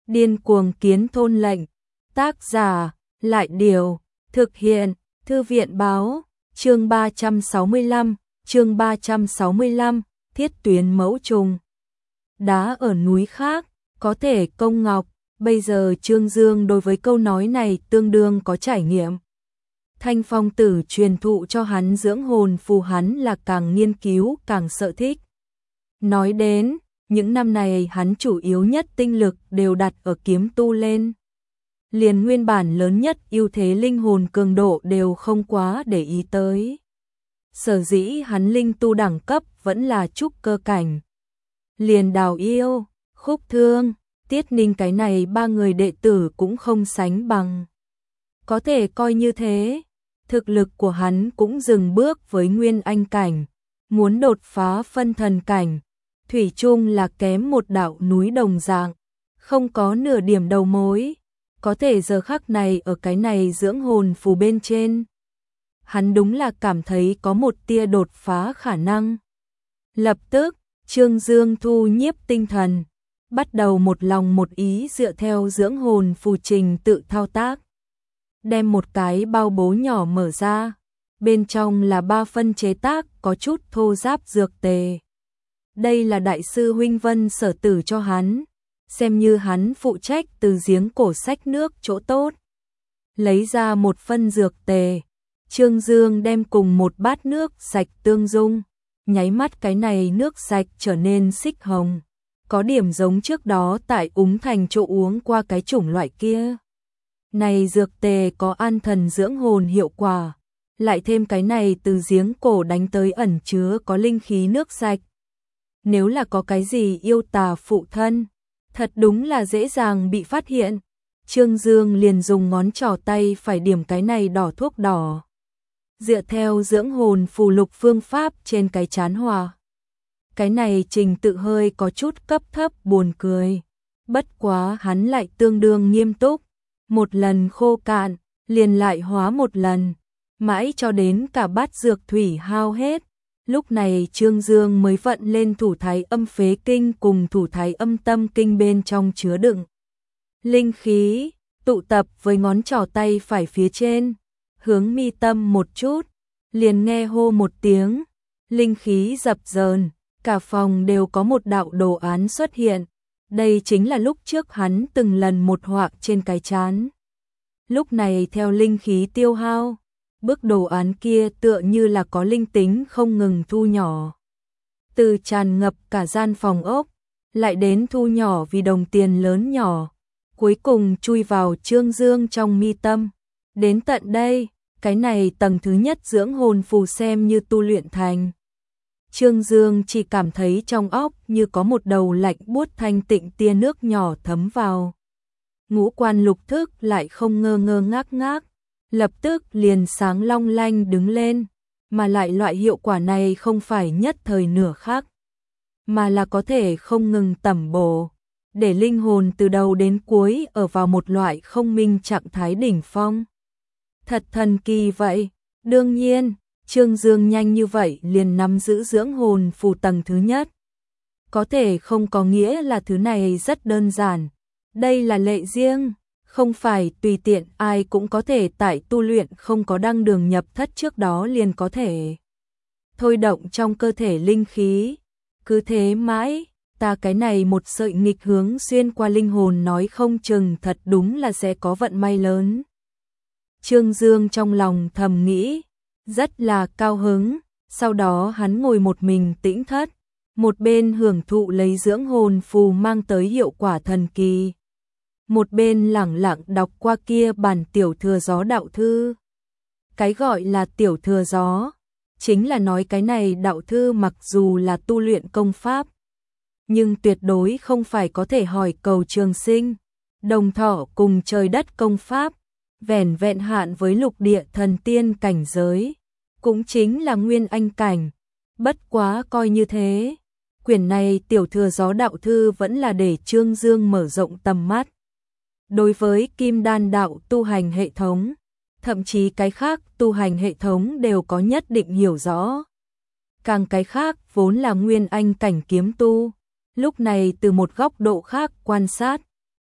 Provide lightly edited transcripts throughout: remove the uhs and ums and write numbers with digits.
Điên cuồng kiến thôn lệnh. Tác giả, Lại Điều, thực hiện, Thư viện Báo, chương 365, chương 365, thiết tuyến mẫu trùng. Đá ở núi khác, có thể công ngọc, bây giờ Trương Dương đối với câu nói này tương đương có trải nghiệm. Thanh Phong Tử truyền thụ cho hắn dưỡng hồn phù, hắn là càng nghiên cứu càng sợ thích. Nói đến, những năm này hắn chủ yếu nhất tinh lực đều đặt ở kiếm tu lên. Liền nguyên bản lớn nhất ưu thế linh hồn cường độ đều không quá để ý tới. Sở dĩ hắn linh tu đẳng cấp vẫn là trúc cơ cảnh. Liền Đào Yêu, Khúc Thương, Tiết Ninh cái này ba người đệ tử cũng không sánh bằng. Có thể coi như thế, thực lực của hắn cũng dừng bước với nguyên anh cảnh, muốn đột phá phân thần cảnh, thủy chung là kém một đạo núi đồng dạng, không có nửa điểm đầu mối. Có thể giờ khắc này ở cái này dưỡng hồn phù bên trên, hắn đúng là cảm thấy có một tia đột phá khả năng. Lập tức, Trương Dương thu nhiếp tinh thần, bắt đầu một lòng một ý dựa theo dưỡng hồn phù trình tự thao tác. Đem một cái bao bố nhỏ mở ra, bên trong là 3 phân chế tác có chút thô ráp dược tề. Đây là đại sư huynh Vân Sở Tử cho hắn, xem như hắn phụ trách từ giếng cổ sách nước chỗ tốt. Lấy ra một phân dược tề, Trương Dương đem cùng một bát nước sạch tương dung, nháy mắt cái này nước sạch trở nên xích hồng, có điểm giống trước đó tại Úng Thành chỗ uống qua cái chủng loại kia. Này dược tề có an thần dưỡng hồn hiệu quả, lại thêm cái này từ giếng cổ đánh tới ẩn chứa có linh khí nước sạch. Nếu là có cái gì yêu tà phụ thân, thật đúng là dễ dàng bị phát hiện. Trương Dương liền dùng ngón trỏ tay phải điểm cái này đỏ thuốc đỏ. Dựa theo dưỡng hồn phù lục phương pháp trên cái chán hòa. Cái này trình tự hơi có chút cấp thấp buồn cười. Bất quá hắn lại tương đương nghiêm túc. Một lần khô cạn, liền lại hóa một lần. Mãi cho đến cả bát dược thủy hao hết. Lúc này Trương Dương mới vận lên thủ thái âm phế kinh cùng thủ thái âm tâm kinh bên trong chứa đựng linh khí, tụ tập với ngón trỏ tay phải phía trên, hướng mi tâm một chút, liền nghe hô một tiếng, linh khí dập dờn, cả phòng đều có một đạo đồ án xuất hiện. Đây chính là lúc trước hắn từng lần một họa trên cái trán. Lúc này theo linh khí tiêu hao, bức đồ án kia tựa như là có linh tính không ngừng thu nhỏ. Từ tràn ngập cả gian phòng ốc, lại đến thu nhỏ vì đồng tiền lớn nhỏ, cuối cùng chui vào Trương Dương trong mi tâm. Đến tận đây, cái này tầng thứ nhất dưỡng hồn phù xem như tu luyện thành. Trương Dương chỉ cảm thấy trong óc như có một đầu lạnh buốt thanh tịnh tia nước nhỏ thấm vào. Ngũ quan lục thức lại không ngơ ngơ ngác ngác, lập tức liền sáng long lanh đứng lên, mà lại loại hiệu quả này không phải nhất thời nửa khắc, mà là có thể không ngừng tẩm bổ, để linh hồn từ đầu đến cuối ở vào một loại không minh trạng thái đỉnh phong. Thật thần kỳ vậy. Đương nhiên, Trương Dương nhanh như vậy liền nắm giữ dưỡng hồn phù tầng thứ nhất. Có thể không có nghĩa là thứ này rất đơn giản. Đây là lệ riêng, không phải tùy tiện ai cũng có thể tại tu luyện không có đăng đường nhập thất trước đó liền có thể thôi động trong cơ thể linh khí. Cứ thế mãi, ta cái này một sợi nghịch hướng xuyên qua linh hồn nói không chừng thật đúng là sẽ có vận may lớn. Trương Dương trong lòng thầm nghĩ, rất là cao hứng. Sau đó hắn ngồi một mình tĩnh thất, một bên hưởng thụ lấy dưỡng hồn phù mang tới hiệu quả thần kỳ, một bên lẳng lặng đọc qua kia bản tiểu thừa gió đạo thư. Cái gọi là tiểu thừa gió, chính là nói cái này đạo thư mặc dù là tu luyện công pháp, nhưng tuyệt đối không phải có thể hỏi cầu trường sinh, đồng thọ cùng trời đất công pháp, vẻn vẹn hạn với lục địa thần tiên cảnh giới, cũng chính là nguyên anh cảnh. Bất quá coi như thế, quyển này tiểu thừa gió đạo thư vẫn là để Trương Dương mở rộng tầm mắt. Đối với kim đan đạo tu hành hệ thống, thậm chí cái khác tu hành hệ thống đều có nhất định hiểu rõ. Càng cái khác vốn là nguyên anh cảnh kiếm tu, lúc này từ một góc độ khác quan sát,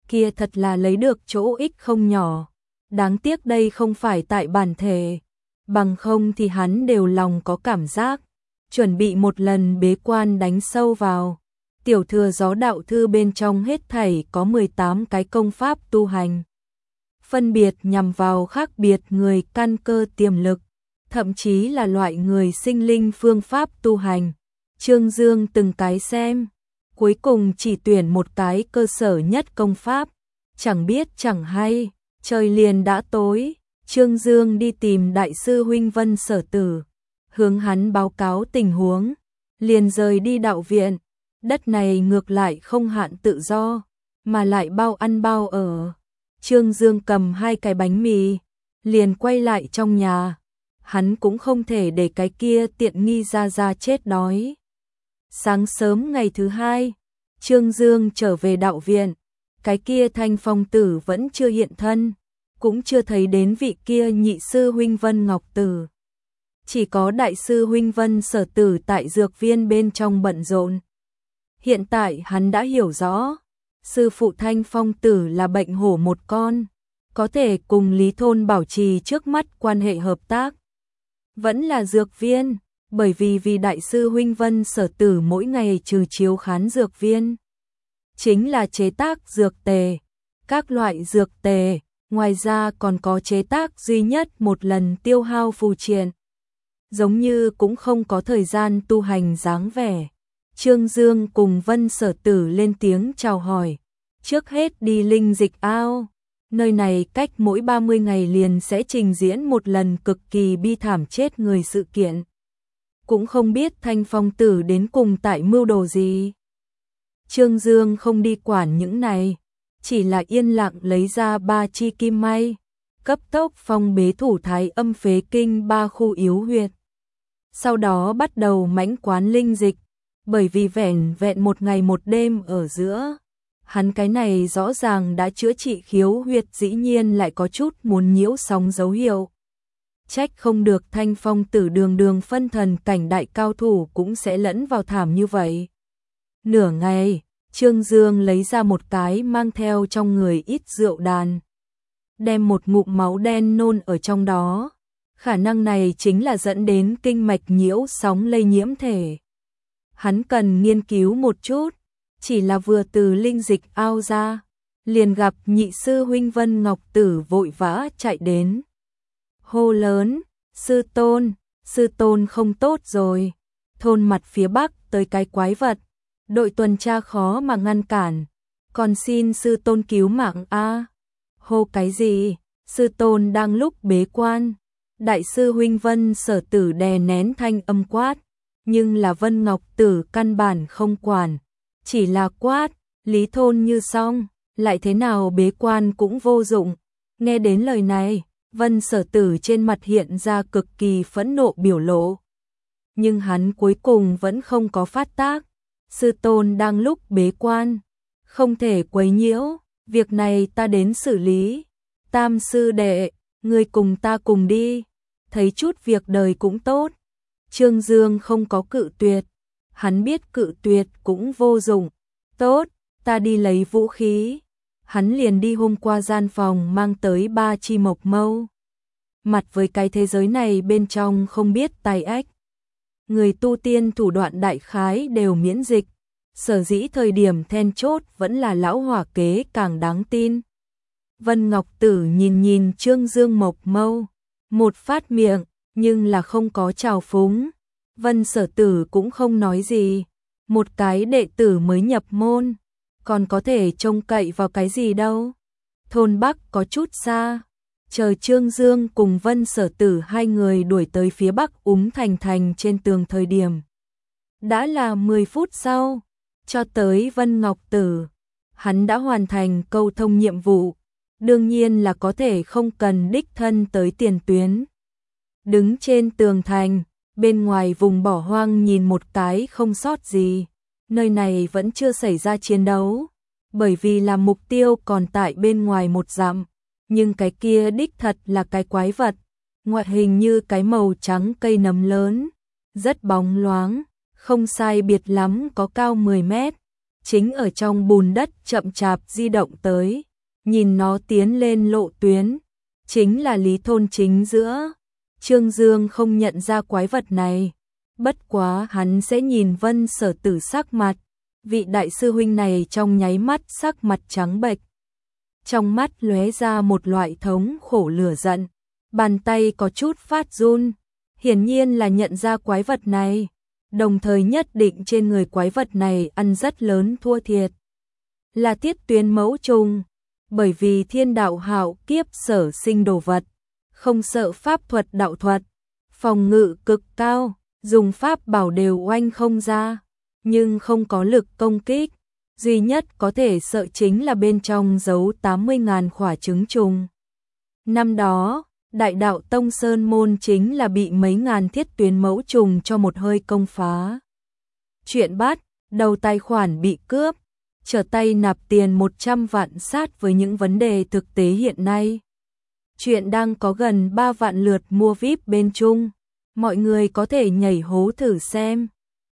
kia thật là lấy được chỗ ích không nhỏ. Đáng tiếc đây không phải tại bản thể, bằng không thì hắn đều lòng có cảm giác, chuẩn bị một lần bế quan đánh sâu vào. Tiểu thừa gió đạo thư bên trong hết thảy có 18 cái công pháp tu hành. Phân biệt nhằm vào khác biệt người căn cơ tiềm lực, thậm chí là loại người sinh linh phương pháp tu hành. Trương Dương từng cái xem, cuối cùng chỉ tuyển một cái cơ sở nhất công pháp, chẳng biết chẳng hay, trời liền đã tối, Trương Dương đi tìm đại sư huynh Vân Sở Tử, hướng hắn báo cáo tình huống, liền rời đi đạo viện. Đất này ngược lại không hạn tự do, mà lại bao ăn bao ở. Trương Dương cầm 2 cái bánh mì, liền quay lại trong nhà. Hắn cũng không thể để cái kia tiện nghi ra chết đói. Sáng sớm ngày thứ 2, Trương Dương trở về đạo viện. Cái kia Thanh Phong Tử vẫn chưa hiện thân, cũng chưa thấy đến vị kia nhị sư huynh Vân Ngọc Tử. Chỉ có đại sư huynh Vân Sở Tử tại dược viên bên trong bận rộn. Hiện tại hắn đã hiểu rõ, sư phụ Thanh Phong Tử là bệnh hổ một con, có thể cùng Lý Thôn bảo trì trước mắt quan hệ hợp tác. Vẫn là dược viên, bởi vì đại sư huynh Vân Sở Tử mỗi ngày trừ chiếu khán dược viên, chính là chế tác dược tề, các loại dược tề, ngoài ra còn có chế tác duy nhất một lần tiêu hao phù triện. Giống như cũng không có thời gian tu hành dáng vẻ. Trương Dương cùng Vân Sở Tử lên tiếng chào hỏi, trước hết đi linh dịch ao. Nơi này cách mỗi 30 ngày liền sẽ trình diễn một lần cực kỳ bi thảm chết người sự kiện. Cũng không biết Thanh Phong Tử đến cùng tại mưu đồ gì. Trương Dương không đi quản những này, chỉ là yên lặng lấy ra 3 chi kim may, cấp tốc phong bế thủ thái âm phế kinh 3 khu yếu huyệt. Sau đó bắt đầu mãnh quán linh dịch, bởi vì vẹn một ngày một đêm ở giữa, hắn cái này rõ ràng đã chữa trị khiếu huyệt, dĩ nhiên lại có chút muốn nhiễu sóng dấu hiệu. Trách không được Thanh Phong Tử đường phân thần cảnh đại cao thủ cũng sẽ lẫn vào thảm như vậy. Nửa ngày, Trương Dương lấy ra một cái mang theo trong người ít rượu đàn, đem một ngụm máu đen nôn ở trong đó. Khả năng này chính là dẫn đến kinh mạch nhiễu sóng lây nhiễm thể. Hắn cần nghiên cứu một chút, chỉ là vừa từ linh dịch ao ra, liền gặp nhị sư huynh Vân Ngọc Tử vội vã chạy đến. Hô lớn, sư tôn không tốt rồi, thôn mặt phía bắc tới cái quái vật, đội tuần tra khó mà ngăn cản, còn xin sư tôn cứu mạng a. Hô cái gì, sư tôn đang lúc bế quan. Đại sư huynh Vân Sở Tử đè nén thanh âm quát, nhưng là Vân Ngọc Tử căn bản không quản, chỉ là quát, Lý Thôn như xong, lại thế nào bế quan cũng vô dụng. Nghe đến lời này, Vân Sở Tử trên mặt hiện ra cực kỳ phẫn nộ biểu lộ. Nhưng hắn cuối cùng vẫn không có phát tác, sư tôn đang lúc bế quan, không thể quấy nhiễu, việc này ta đến xử lý. Tam sư đệ, ngươi cùng ta cùng đi, thấy chút việc đời cũng tốt. Trương Dương không có cự tuyệt, hắn biết cự tuyệt cũng vô dụng. Tốt, ta đi lấy vũ khí. Hắn liền đi hôm qua gian phòng mang tới 3 chi mộc mâu. Mặt với cái thế giới này bên trong không biết tài ách. Người tu tiên thủ đoạn đại khái đều miễn dịch, sở dĩ thời điểm then chốt vẫn là lão hỏa kế càng đáng tin. Vân Ngọc Tử nhìn Trương Dương mộc mâu, một phát miệng, nhưng là không có trào phúng. Vân Sở Tử cũng không nói gì, một cái đệ tử mới nhập môn, còn có thể trông cậy vào cái gì đâu. Thôn Bắc có chút xa, chờ Trương Dương cùng Vân Sở Tử 2 người đuổi tới phía bắc thành trên tường thời điểm. Đã là 10 phút sau, cho tới Vân Ngọc Tử, hắn đã hoàn thành câu thông nhiệm vụ, đương nhiên là có thể không cần đích thân tới tiền tuyến. Đứng trên tường thành, bên ngoài vùng bỏ hoang nhìn một cái không sót gì, nơi này vẫn chưa xảy ra chiến đấu, bởi vì là mục tiêu còn tại bên ngoài 1 dặm, nhưng cái kia đích thật là cái quái vật, ngoại hình như cái màu trắng cây nấm lớn, rất bóng loáng, không sai biệt lắm có cao 10 mét, chính ở trong bùn đất chậm chạp di động tới, nhìn nó tiến lên lộ tuyến, chính là Lý Thôn chính giữa. Trương Dương không nhận ra quái vật này, bất quá hắn sẽ nhìn Vân Sở Tử sắc mặt, vị đại sư huynh này trong nháy mắt sắc mặt trắng bệch. Trong mắt lóe ra một loại thống khổ lửa giận, bàn tay có chút phát run, hiển nhiên là nhận ra quái vật này, đồng thời nhất định trên người quái vật này ăn rất lớn thua thiệt. Là Tiết Tuyến mẫu trùng, bởi vì thiên đạo hạo kiếp sở sinh đồ vật, không sợ pháp thuật đạo thuật, phòng ngự cực cao, dùng pháp bảo đều oanh không ra, nhưng không có lực công kích, duy nhất có thể sợ chính là bên trong giấu 80.000 quả trứng trùng. Năm đó, Đại đạo Tông Sơn môn chính là bị mấy ngàn Thiết Tuyến mẫu trùng cho một hơi công phá. Chuyện bắt, đầu tài khoản bị cướp, trở tay nạp tiền 100 vạn sát với những vấn đề thực tế hiện nay. Chuyện đang có gần 3 vạn lượt mua VIP bên Trung, mọi người có thể nhảy hố thử xem.